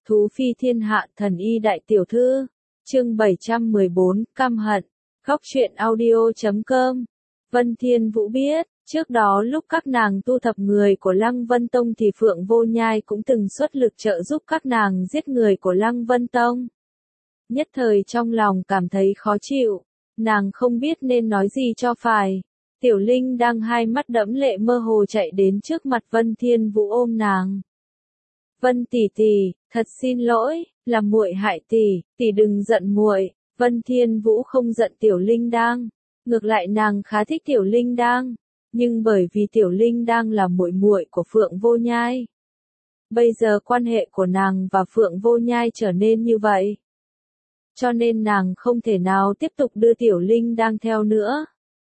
Thú phi thiên hạ thần y đại tiểu thư. Chương 714, căm hận. Góc truyện audio.com. Vân Thiên Vũ biết, trước đó lúc các nàng tu thập người của Lăng Vân Tông thì Phượng Vô Nhai cũng từng xuất lực trợ giúp các nàng giết người của Lăng Vân Tông. Nhất thời trong lòng cảm thấy khó chịu, nàng không biết nên nói gì cho phải. Tiểu Linh đang hai mắt đẫm lệ mơ hồ chạy đến trước mặt Vân Thiên Vũ ôm nàng. Vân tỷ tỷ, thật xin lỗi, là muội hại tỷ đừng giận muội. Vân Thiên Vũ không giận Tiểu Linh đang, ngược lại nàng khá thích Tiểu Linh đang, nhưng bởi vì Tiểu Linh đang là muội muội của Phượng Vô Nhai. Bây giờ quan hệ của nàng và Phượng Vô Nhai trở nên như vậy, cho nên nàng không thể nào tiếp tục đưa Tiểu Linh đang theo nữa.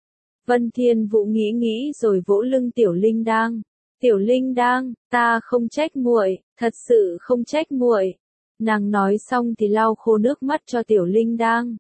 Vân Thiên Vũ nghĩ rồi vỗ lưng Tiểu Linh đang. Tiểu Linh đang, ta không trách muội, thật sự không trách muội. Nàng nói xong thì lau khô nước mắt cho Tiểu Linh đang.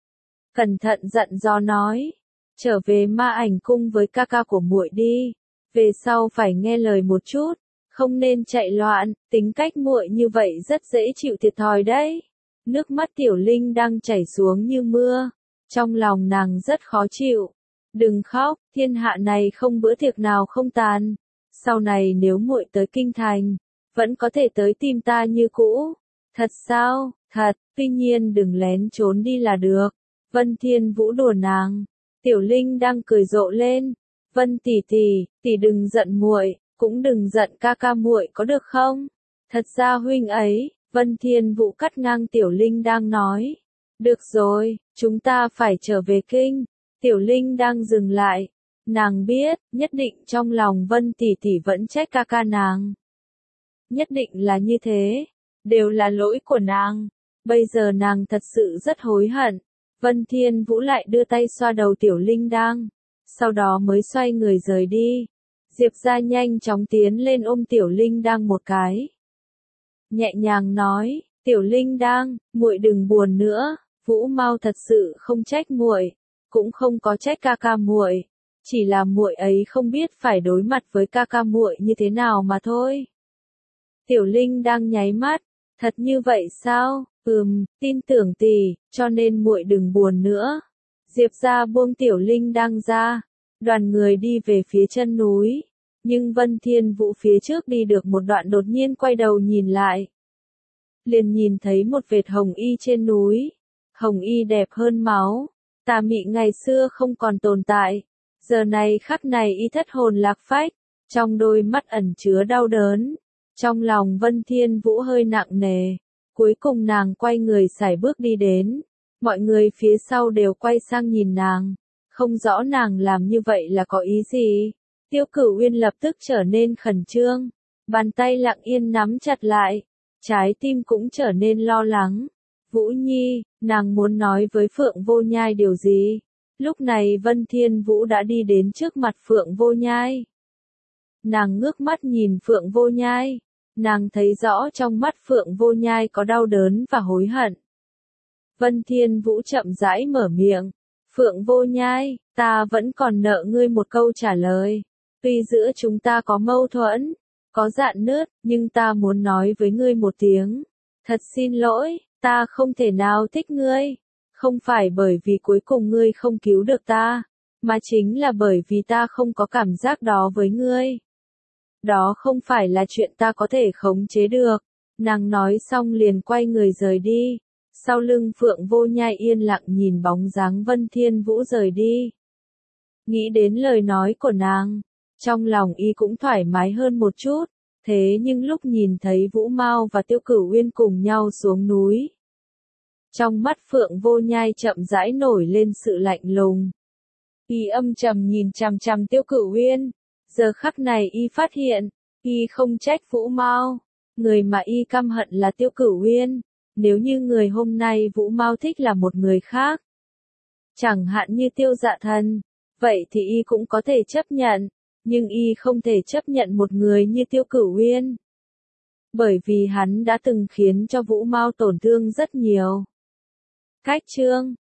Cẩn thận giận dò nói, trở về Ma Ảnh cung với ca ca của muội đi, về sau phải nghe lời một chút, không nên chạy loạn, tính cách muội như vậy rất dễ chịu thiệt thòi đấy. Nước mắt Tiểu Linh đang chảy xuống như mưa, trong lòng nàng rất khó chịu. Đừng khóc, thiên hạ này không bữa tiệc nào không tàn. Sau này nếu muội tới kinh thành, vẫn có thể tới tìm ta như cũ. Thật sao? Thật, tuy nhiên đừng lén trốn đi là được. Vân Thiên Vũ đùa nàng. Tiểu Linh đang cười rộ lên. Vân tỷ tỷ đừng giận muội, cũng đừng giận ca ca muội có được không? Thật ra huynh ấy, Vân Thiên Vũ cắt ngang Tiểu Linh đang nói. Được rồi, chúng ta phải trở về kinh. Tiểu Linh đang dừng lại. Nàng biết, nhất định trong lòng Vân tỷ tỷ vẫn trách ca ca nàng. Nhất định là như thế, đều là lỗi của nàng. Bây giờ nàng thật sự rất hối hận. Vân Thiên Vũ lại đưa tay xoa đầu Tiểu Linh đang, sau đó mới xoay người rời đi. Diệp Gia nhanh chóng tiến lên ôm Tiểu Linh đang một cái. Nhẹ nhàng nói, Tiểu Linh đang, muội đừng buồn nữa, Vũ Mau thật sự không trách muội, cũng không có trách ca ca muội. Chỉ là muội ấy không biết phải đối mặt với ca ca muội như thế nào mà thôi. Tiểu Linh đang nháy mắt, thật như vậy sao? Tin tưởng tỷ, cho nên muội đừng buồn nữa. Diệp Gia buông Tiểu Linh đang ra, đoàn người đi về phía chân núi, nhưng Vân Thiên Vũ phía trước đi được một đoạn đột nhiên quay đầu nhìn lại. Liền nhìn thấy một vệt hồng y trên núi, hồng y đẹp hơn máu, tà mị ngày xưa không còn tồn tại. Giờ này khắc này y thất hồn lạc phách, trong đôi mắt ẩn chứa đau đớn. Trong lòng Vân Thiên Vũ hơi nặng nề, cuối cùng nàng quay người sải bước đi đến. Mọi người phía sau đều quay sang nhìn nàng, không rõ nàng làm như vậy là có ý gì. Tiêu Cửu Uyên lập tức trở nên khẩn trương, bàn tay lặng yên nắm chặt lại, trái tim cũng trở nên lo lắng. Vũ Nhi, nàng muốn nói với Phượng Vô Nhai điều gì? Lúc này Vân Thiên Vũ đã đi đến trước mặt Phượng Vô Nhai. Nàng ngước mắt nhìn Phượng Vô Nhai, nàng thấy rõ trong mắt Phượng Vô Nhai có đau đớn và hối hận. Vân Thiên Vũ chậm rãi mở miệng, Phượng Vô Nhai, ta vẫn còn nợ ngươi một câu trả lời. Tuy giữa chúng ta có mâu thuẫn, có rạn nứt, nhưng ta muốn nói với ngươi một tiếng. Thật xin lỗi, ta không thể nào thích ngươi. Không phải bởi vì cuối cùng ngươi không cứu được ta, mà chính là bởi vì ta không có cảm giác đó với ngươi. Đó không phải là chuyện ta có thể khống chế được. Nàng nói xong liền quay người rời đi. Sau lưng Phượng Vô Nhai yên lặng nhìn bóng dáng Vân Thiên Vũ rời đi. Nghĩ đến lời nói của nàng, trong lòng y cũng thoải mái hơn một chút. Thế nhưng lúc nhìn thấy Vũ Mau và Tiêu Cửu Uyên cùng nhau xuống núi, trong mắt Phượng Vô Nhai chậm rãi nổi lên sự lạnh lùng. Y âm trầm nhìn chằm chằm Tiêu Cửu Uyên. Giờ khắc này y phát hiện, y không trách Vũ Mau. Người mà y căm hận là Tiêu Cửu Uyên. Nếu như người hôm nay Vũ Mau thích là một người khác, chẳng hạn như Tiêu Dạ Thần, vậy thì y cũng có thể chấp nhận. Nhưng y không thể chấp nhận một người như Tiêu Cửu Uyên. Bởi vì hắn đã từng khiến cho Vũ Mau tổn thương rất nhiều. Cách chương